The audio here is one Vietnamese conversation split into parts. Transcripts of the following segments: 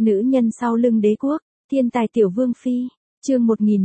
Nữ nhân sau lưng đế quốc, thiên tài tiểu vương phi, chương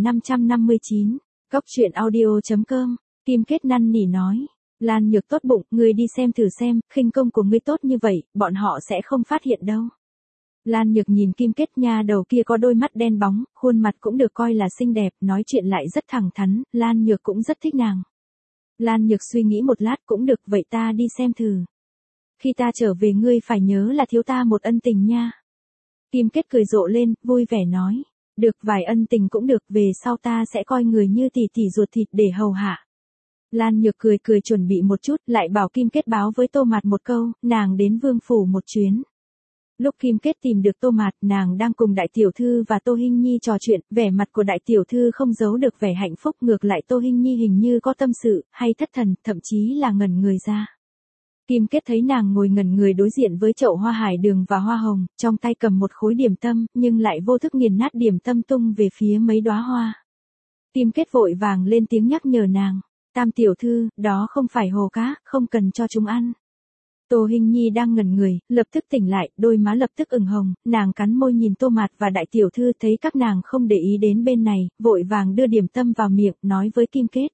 1559, Cóc truyện audio.com, Kim Kết năn nỉ nói. Lan Nhược tốt bụng, ngươi đi xem thử xem, khinh công của ngươi tốt như vậy, bọn họ sẽ không phát hiện đâu. Lan Nhược nhìn Kim Kết nha đầu kia có đôi mắt đen bóng, khuôn mặt cũng được coi là xinh đẹp, nói chuyện lại rất thẳng thắn, Lan Nhược cũng rất thích nàng. Lan Nhược suy nghĩ một lát cũng được, vậy ta đi xem thử. Khi ta trở về ngươi phải nhớ là thiếu ta một ân tình nha. Kim Kết cười rộ lên, vui vẻ nói. Được, vài ân tình cũng được, về sau ta sẽ coi người như tỷ tỷ ruột thịt để hầu hạ. Lan Nhược cười cười chuẩn bị một chút, lại bảo Kim Kết báo với Tô Mạt một câu, nàng đến vương phủ một chuyến. Lúc Kim Kết tìm được Tô Mạt, nàng đang cùng đại tiểu thư và Tô Hinh Nhi trò chuyện, vẻ mặt của đại tiểu thư không giấu được vẻ hạnh phúc, ngược lại Tô Hinh Nhi hình như có tâm sự, hay thất thần, thậm chí là ngẩn người ra. Kim Kết thấy nàng ngồi ngẩn người đối diện với chậu hoa hải đường và hoa hồng, trong tay cầm một khối điểm tâm, nhưng lại vô thức nghiền nát điểm tâm tung về phía mấy đóa hoa. Kim Kết vội vàng lên tiếng nhắc nhở nàng, Tam tiểu thư, đó không phải hồ cá, không cần cho chúng ăn. Tô Hinh Nhi đang ngẩn người, lập tức tỉnh lại, đôi má lập tức ửng hồng, nàng cắn môi nhìn Tô Mạt và đại tiểu thư thấy các nàng không để ý đến bên này, vội vàng đưa điểm tâm vào miệng, nói với Kim Kết.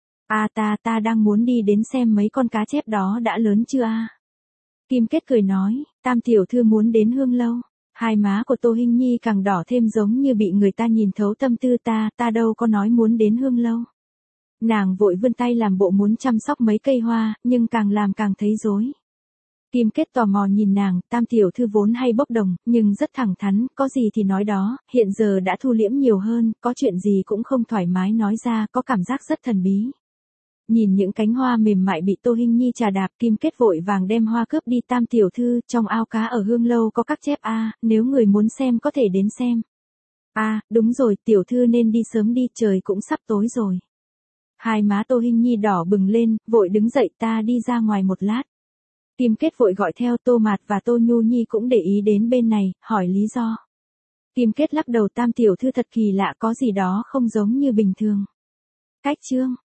Ta đang muốn đi đến xem mấy con cá chép đó đã lớn chưa a. Kim Kết cười nói, Tam tiểu thư muốn đến Hương Lâu. Hai má của Tô Hinh Nhi càng đỏ thêm giống như bị người ta nhìn thấu tâm tư ta đâu có nói muốn đến Hương Lâu. Nàng vội vươn tay làm bộ muốn chăm sóc mấy cây hoa, nhưng càng làm càng thấy rối. Kim Kết tò mò nhìn nàng, Tam tiểu thư vốn hay bốc đồng, nhưng rất thẳng thắn, có gì thì nói đó, hiện giờ đã thu liễm nhiều hơn, có chuyện gì cũng không thoải mái nói ra, có cảm giác rất thần bí. Nhìn những cánh hoa mềm mại bị Tô Hinh Nhi trà đạp, Kim Kết vội vàng đem hoa cướp đi. Tam tiểu thư, trong ao cá ở Hương Lâu có các chép a, nếu người muốn xem có thể đến xem. Đúng rồi, tiểu thư nên đi sớm đi, trời cũng sắp tối rồi. Hai má Tô Hinh Nhi đỏ bừng lên, vội đứng dậy, ta đi ra ngoài một lát. Kim Kết vội gọi theo, Tô Mạt và Tô Nhu Nhi cũng để ý đến bên này, hỏi lý do. Kim Kết lắc đầu, Tam tiểu thư thật kỳ lạ, có gì đó không giống như bình thường. Cách chương